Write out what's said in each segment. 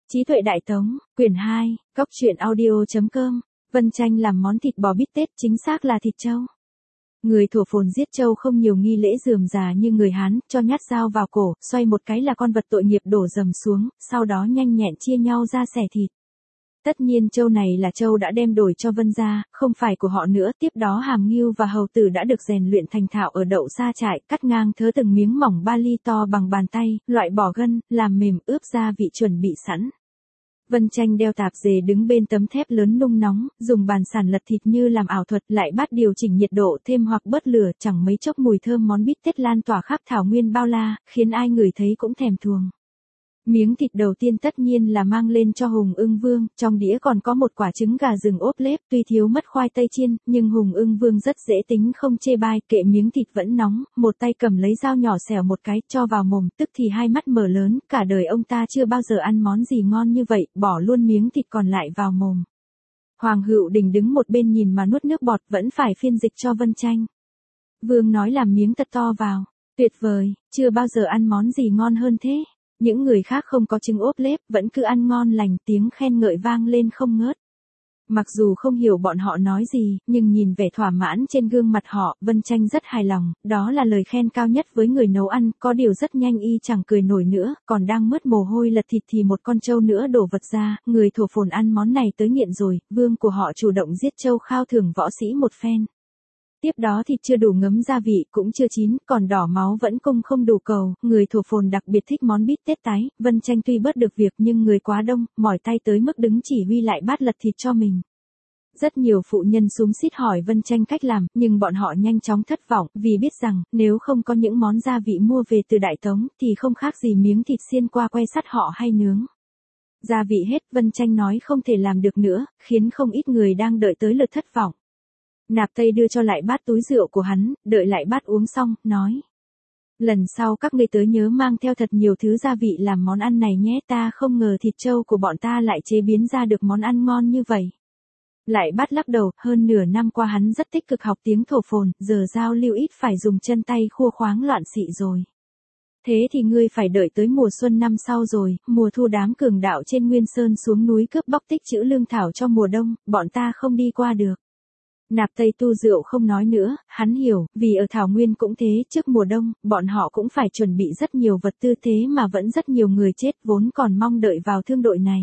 Trí tuệ Đại Tống, quyển 2, Cóc truyện audio.com, Vân Tranh làm món thịt bò bít tết, chính xác là thịt trâu. Người Thổ Phồn giết trâu không nhiều nghi lễ rườm rà như người Hán, cho nhát dao vào cổ, xoay một cái là con vật tội nghiệp đổ dầm xuống, sau đó nhanh nhẹn chia nhau ra xẻ thịt. Tất nhiên trâu này là trâu đã đem đổi cho Vân gia, không phải của họ nữa. Tiếp đó Hàm Ngưu và Hầu Tử đã được rèn luyện thành thạo ở đậu sa trại, cắt ngang thớ từng miếng mỏng ba ly to bằng bàn tay, loại bỏ gân, làm mềm, ướp gia vị chuẩn bị sẵn. Vân Tranh đeo tạp dề đứng bên tấm thép lớn nung nóng, dùng bàn sản lật thịt như làm ảo thuật, lại bắt điều chỉnh nhiệt độ thêm hoặc bớt lửa, chẳng mấy chốc mùi thơm món bít tết lan tỏa khắp thảo nguyên bao la, khiến ai ngửi thấy cũng thèm thuồng. Miếng thịt đầu tiên tất nhiên là mang lên cho Hùng Ưng Vương, trong đĩa còn có một quả trứng gà rừng ốp lép, tuy thiếu mất khoai tây chiên, nhưng Hùng Ưng Vương rất dễ tính không chê bai, kệ miếng thịt vẫn nóng, một tay cầm lấy dao nhỏ xẻo một cái, cho vào mồm, tức thì hai mắt mở lớn, cả đời ông ta chưa bao giờ ăn món gì ngon như vậy, bỏ luôn miếng thịt còn lại vào mồm. Hoàng Hữu Đình đứng một bên nhìn mà nuốt nước bọt, vẫn phải phiên dịch cho Vân Tranh. Vương nói làm miếng thật to vào, tuyệt vời, chưa bao giờ ăn món gì ngon hơn thế. Những người khác không có trứng ốp lép, vẫn cứ ăn ngon lành, tiếng khen ngợi vang lên không ngớt. Mặc dù không hiểu bọn họ nói gì, nhưng nhìn vẻ thỏa mãn trên gương mặt họ, Vân Tranh rất hài lòng, đó là lời khen cao nhất với người nấu ăn, có điều rất nhanh y chẳng cười nổi nữa, còn đang mướt mồ hôi lật thịt thì một con trâu nữa đổ vật ra, người Thổ Phồn ăn món này tới nghiện rồi, vương của họ chủ động giết trâu khao thưởng võ sĩ một phen. Tiếp đó thịt chưa đủ ngấm gia vị, cũng chưa chín, còn đỏ máu vẫn cung không đủ cầu, người Thổ Phồn đặc biệt thích món bít tết tái. Vân Tranh tuy bớt được việc nhưng người quá đông, mỏi tay tới mức đứng chỉ huy lại bát lật thịt cho mình. Rất nhiều phụ nhân xúm xít hỏi Vân Tranh cách làm, nhưng bọn họ nhanh chóng thất vọng, vì biết rằng, nếu không có những món gia vị mua về từ Đại Tống, thì không khác gì miếng thịt xiên qua que sắt họ hay nướng. Gia vị hết, Vân Tranh nói không thể làm được nữa, khiến không ít người đang đợi tới lượt thất vọng. Nạp Tây đưa cho lại bát túi rượu của hắn, đợi lại bát uống xong, nói. Lần sau các ngươi tới nhớ mang theo thật nhiều thứ gia vị làm món ăn này nhé, ta không ngờ thịt trâu của bọn ta lại chế biến ra được món ăn ngon như vậy. Lại bát lắc đầu, hơn nửa năm qua hắn rất tích cực học tiếng Thổ Phồn, giờ giao lưu ít phải dùng chân tay khua khoáng loạn xị rồi. Thế thì ngươi phải đợi tới mùa xuân năm sau rồi, mùa thu đám cường đạo trên Nguyên Sơn xuống núi cướp bóc tích trữ lương thảo cho mùa đông, bọn ta không đi qua được. Nạp Tây tu rượu không nói nữa, hắn hiểu, vì ở Thảo Nguyên cũng thế, trước mùa đông, bọn họ cũng phải chuẩn bị rất nhiều vật tư thế mà vẫn rất nhiều người chết vốn còn mong đợi vào thương đội này.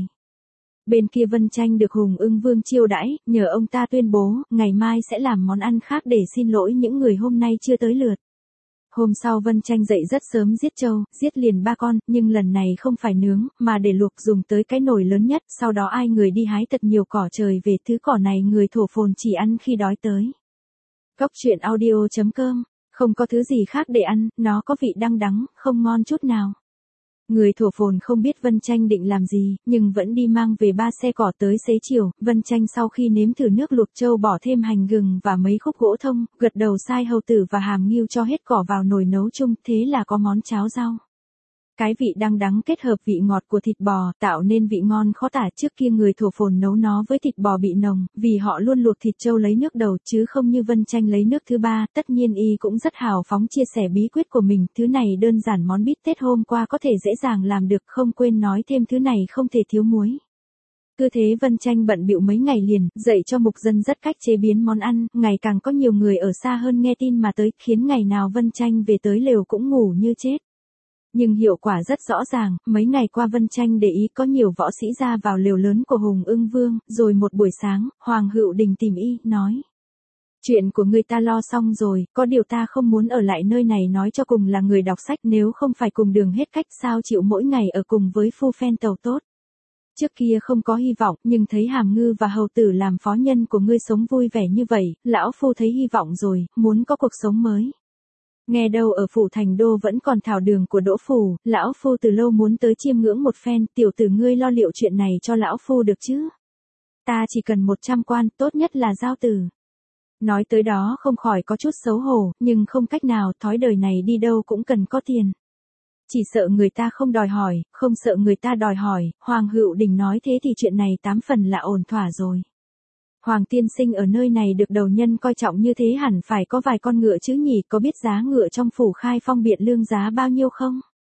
Bên kia Vân Tranh được Hùng Ưng Vương chiêu đãi, nhờ ông ta tuyên bố, ngày mai sẽ làm món ăn khác để xin lỗi những người hôm nay chưa tới lượt. Hôm sau Vân Tranh dậy rất sớm giết trâu, giết liền 3 con, nhưng lần này không phải nướng, mà để luộc dùng tới cái nồi lớn nhất, sau đó ai người đi hái thật nhiều cỏ trời về, thứ cỏ này người Thổ Phồn chỉ ăn khi đói tới. Cóc truyện audio.com, không có thứ gì khác để ăn, nó có vị đắng đắng, không ngon chút nào. Người Thổ Phồn không biết Vân Tranh định làm gì, nhưng vẫn đi mang về 3 xe cỏ tới xế chiều. Vân Tranh sau khi nếm thử nước luộc trâu bỏ thêm hành gừng và mấy khúc gỗ thông, gật đầu sai Hầu Tử và Hàm Ngưu cho hết cỏ vào nồi nấu chung, thế là có món cháo rau. Cái vị đắng đắng kết hợp vị ngọt của thịt bò, tạo nên vị ngon khó tả. Trước kia người Thổ Phồn nấu nó với thịt bò bị nồng, vì họ luôn luộc thịt trâu lấy nước đầu chứ không như Vân Tranh lấy nước thứ ba. Tất nhiên y cũng rất hào phóng chia sẻ bí quyết của mình, thứ này đơn giản món bít tết hôm qua có thể dễ dàng làm được, không quên nói thêm thứ này không thể thiếu muối. Cứ thế Vân Tranh bận bịu mấy ngày liền, dạy cho mục dân rất cách chế biến món ăn, ngày càng có nhiều người ở xa hơn nghe tin mà tới, khiến ngày nào Vân Tranh về tới lều cũng ngủ như chết. Nhưng hiệu quả rất rõ ràng, mấy ngày qua Vân Tranh để ý có nhiều võ sĩ ra vào lều lớn của Hùng Ưng Vương, rồi một buổi sáng, Hoàng Hữu Đình tìm y, nói. Chuyện của người ta lo xong rồi, có điều ta không muốn ở lại nơi này, nói cho cùng là người đọc sách, nếu không phải cùng đường hết cách sao chịu mỗi ngày ở cùng với phu phen tàu tốt. Trước kia không có hy vọng, nhưng thấy Hàm Ngư và Hầu Tử làm phó nhân của ngươi sống vui vẻ như vậy, lão phu thấy hy vọng rồi, muốn có cuộc sống mới. Nghe đâu ở phủ Thành Đô vẫn còn thảo đường của Đỗ Phủ, lão phu từ lâu muốn tới chiêm ngưỡng một phen, tiểu tử ngươi lo liệu chuyện này cho lão phu được chứ? Ta chỉ cần 100 quan, tốt nhất là giao tử. Nói tới đó không khỏi có chút xấu hổ, nhưng không cách nào, thói đời này đi đâu cũng cần có tiền. Chỉ sợ người ta không đòi hỏi, không sợ người ta đòi hỏi, Hoàng Hữu Đình nói thế thì chuyện này 8 phần là ổn thỏa rồi. Hoàng tiên sinh ở nơi này được đầu nhân coi trọng như thế hẳn phải có vài con ngựa chứ nhỉ, có biết giá ngựa trong phủ Khai Phong Biện Lương giá bao nhiêu không?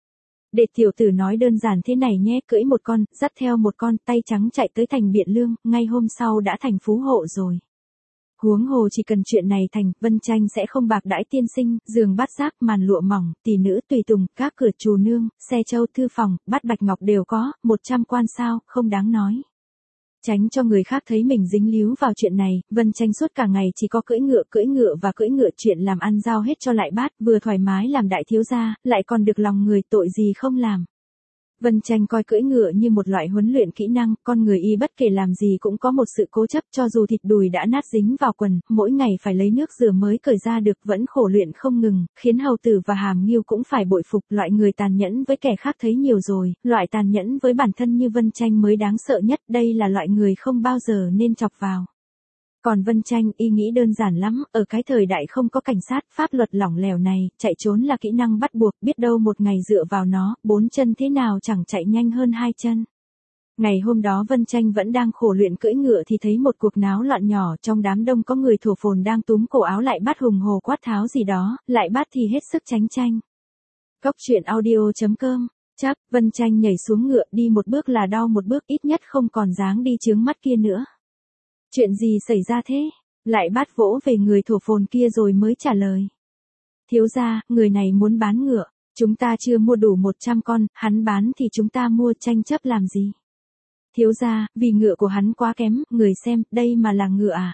Để tiểu tử nói đơn giản thế này nhé, cưỡi một con, dắt theo một con, tay trắng chạy tới thành Biện Lương, ngay hôm sau đã thành phú hộ rồi. Huống hồ chỉ cần chuyện này thành, Vân Tranh sẽ không bạc đãi tiên sinh, giường bát giác, màn lụa mỏng, tỷ nữ tùy tùng, các cửa trù nương, xe châu thư phòng, bát bạch ngọc đều có, 100 quan sao, không đáng nói. Tránh cho người khác thấy mình dính líu vào chuyện này, Vân Tranh suốt cả ngày chỉ có cưỡi ngựa và cưỡi ngựa, chuyện làm ăn giao hết cho Lại Bát, vừa thoải mái làm đại thiếu gia, lại còn được lòng người, tội gì không làm. Vân Tranh coi cưỡi ngựa như một loại huấn luyện kỹ năng, con người y bất kể làm gì cũng có một sự cố chấp, cho dù thịt đùi đã nát dính vào quần, mỗi ngày phải lấy nước rửa mới cởi ra được, vẫn khổ luyện không ngừng, khiến hầu tử và hàm nghiêu cũng phải bội phục. Loại người tàn nhẫn với kẻ khác thấy nhiều rồi, loại tàn nhẫn với bản thân như Vân Tranh mới đáng sợ nhất, đây là loại người không bao giờ nên chọc vào. Còn Vân Tranh y nghĩ đơn giản lắm, ở cái thời đại không có cảnh sát, pháp luật lỏng lẻo này, chạy trốn là kỹ năng bắt buộc, biết đâu một ngày dựa vào nó, 4 chân thế nào chẳng chạy nhanh hơn 2 chân. Ngày hôm đó Vân Tranh vẫn đang khổ luyện cưỡi ngựa thì thấy một cuộc náo loạn nhỏ, trong đám đông có người thổ phồn đang túm cổ áo Lại Bát hùng hồ quát tháo gì đó, Lại Bát thì hết sức tránh tranh. Cóc truyện audio.com. Chắc, Vân Tranh nhảy xuống ngựa, đi một bước là đau một bước, ít nhất không còn dáng đi chướng mắt kia nữa. Chuyện gì xảy ra thế? Lại Bát vỗ về người thổ phồn kia rồi mới trả lời. Thiếu gia, người này muốn bán ngựa, chúng ta chưa mua đủ 100 con, hắn bán thì chúng ta mua, tranh chấp làm gì? Thiếu gia, vì ngựa của hắn quá kém, người xem, đây mà là ngựa à?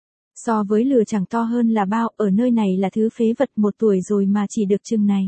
So với lừa chẳng to hơn là bao, ở nơi này là thứ phế vật, 1 tuổi rồi mà chỉ được chừng này.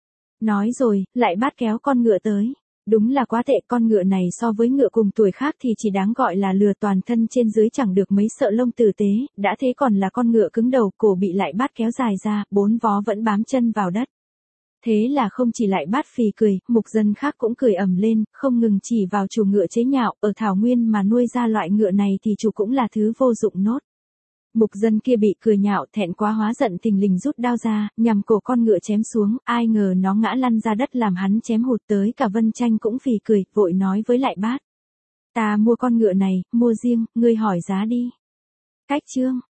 Nói rồi, Lại Bát kéo con ngựa tới. Đúng là quá tệ, con ngựa này so với ngựa cùng tuổi khác thì chỉ đáng gọi là lừa, toàn thân trên dưới chẳng được mấy sợi lông tử tế, đã thế còn là con ngựa cứng đầu, cổ bị Lại Bát kéo dài ra, 4 vó vẫn bám chân vào đất. Thế là không chỉ Lại Bát phì cười, mục dân khác cũng cười ầm lên, không ngừng chỉ vào chủ ngựa chế nhạo, ở thảo nguyên mà nuôi ra loại ngựa này thì chủ cũng là thứ vô dụng nốt. Mục dân kia bị cười nhạo, thẹn quá hóa giận, thình lình rút đao ra, nhằm cổ con ngựa chém xuống, ai ngờ nó ngã lăn ra đất làm hắn chém hụt, tới cả Vân Tranh cũng phì cười, vội nói với Lại Bát. Ta mua con ngựa này, mua riêng, ngươi hỏi giá đi. Cách chương.